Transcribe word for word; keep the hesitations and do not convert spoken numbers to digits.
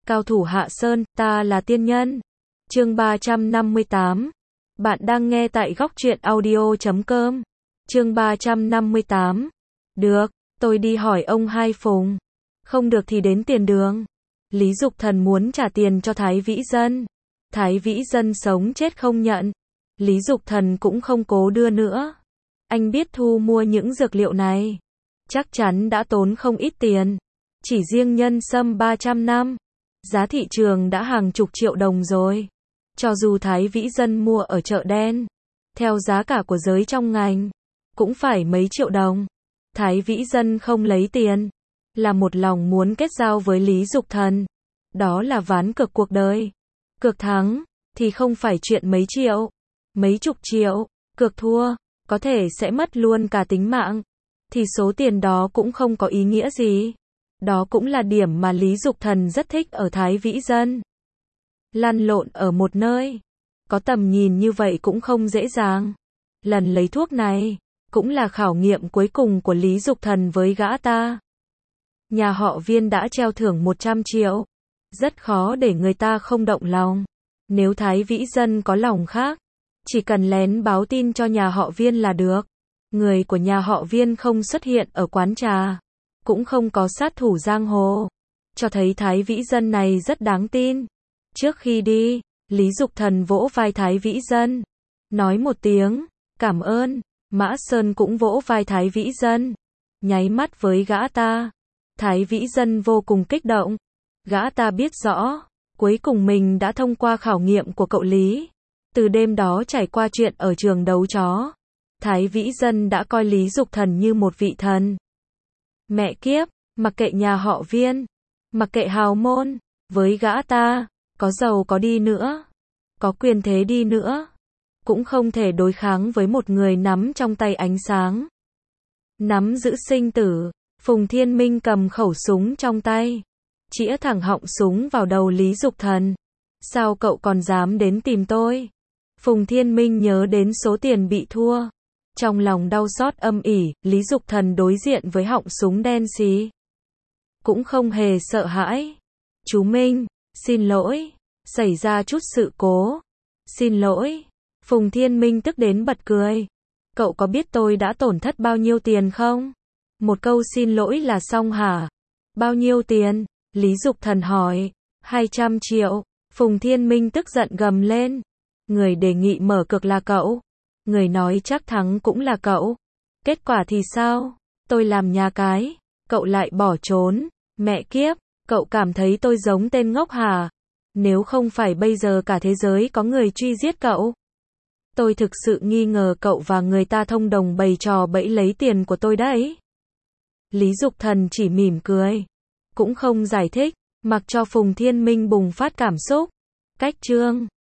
Cao thủ Hạ Sơn, ta là tiên nhân. Chương ba trăm năm mươi tám. Bạn đang nghe tại góc truyện audio chấm com. Chương ba trăm năm mươi tám. Được, tôi đi hỏi ông Hai Phùng. Không được thì đến tiền đường. Lý Dục Thần muốn trả tiền cho Thái Vĩ Dân. Thái Vĩ Dân sống chết không nhận. Lý Dục Thần cũng không cố đưa nữa. Anh biết thu mua những dược liệu này chắc chắn đã tốn không ít tiền. Chỉ riêng nhân sâm ba trăm năm, giá thị trường đã hàng chục triệu đồng rồi. Cho dù Thái Vĩ Dân mua ở chợ đen, theo giá cả của giới trong ngành, cũng phải mấy triệu đồng. Thái Vĩ Dân không lấy tiền, là một lòng muốn kết giao với Lý Dục Thần. Đó là ván cược cuộc đời. Cược thắng, thì không phải chuyện mấy triệu, mấy chục triệu. Cược thua, có thể sẽ mất luôn cả tính mạng. Thì số tiền đó cũng không có ý nghĩa gì. Đó cũng là điểm mà Lý Dục Thần rất thích ở Thái Vĩ Dân. Lăn lộn ở một nơi, có tầm nhìn như vậy cũng không dễ dàng. Lần lấy thuốc này, cũng là khảo nghiệm cuối cùng của Lý Dục Thần với gã ta. Nhà họ Viên đã treo thưởng một trăm triệu. Rất khó để người ta không động lòng. Nếu Thái Vĩ Dân có lòng khác, chỉ cần lén báo tin cho nhà họ Viên là được. Người của nhà họ Viên không xuất hiện ở quán trà, cũng không có sát thủ giang hồ, cho thấy Thái Vĩ Dân này rất đáng tin. Trước khi đi, Lý Dục Thần vỗ vai Thái Vĩ Dân, nói một tiếng cảm ơn. Mã Sơn cũng vỗ vai Thái Vĩ Dân, nháy mắt với gã ta. Thái Vĩ Dân vô cùng kích động. Gã ta biết rõ, cuối cùng mình đã thông qua khảo nghiệm của cậu Lý. Từ đêm đó trải qua chuyện ở trường đấu chó, Thái Vĩ Dân đã coi Lý Dục Thần như một vị thần. Mẹ kiếp, mặc kệ nhà họ Viên, mặc kệ hào môn, với gã ta, có giàu có đi nữa, có quyền thế đi nữa, cũng không thể đối kháng với một người nắm trong tay ánh sáng, nắm giữ sinh tử. Phùng Thiên Minh cầm khẩu súng trong tay, chĩa thẳng họng súng vào đầu Lý Dục Thần. Sao cậu còn dám đến tìm tôi? Phùng Thiên Minh nhớ đến số tiền bị thua, trong lòng đau xót âm ỉ. Lý Dục Thần đối diện với họng súng đen xì, cũng không hề sợ hãi. Chú Minh, xin lỗi, xảy ra chút sự cố. Xin lỗi. Phùng Thiên Minh tức đến bật cười. Cậu có biết tôi đã tổn thất bao nhiêu tiền không? Một câu xin lỗi là xong hả? Bao nhiêu tiền? Lý Dục Thần hỏi. hai trăm triệu. Phùng Thiên Minh tức giận gầm lên. Người đề nghị mở cược là cậu. Người nói chắc thắng cũng là cậu. Kết quả thì sao? Tôi làm nhà cái, cậu lại bỏ trốn. Mẹ kiếp, cậu cảm thấy tôi giống tên ngốc hả? Nếu không phải bây giờ cả thế giới có người truy giết cậu, tôi thực sự nghi ngờ cậu và người ta thông đồng bày trò bẫy lấy tiền của tôi đấy. Lý Dục Thần chỉ mỉm cười, cũng không giải thích, mặc cho Phùng Thiên Minh bùng phát cảm xúc. Cách chương